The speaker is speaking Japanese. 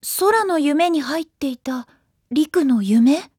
空の夢に入っていた陸の夢？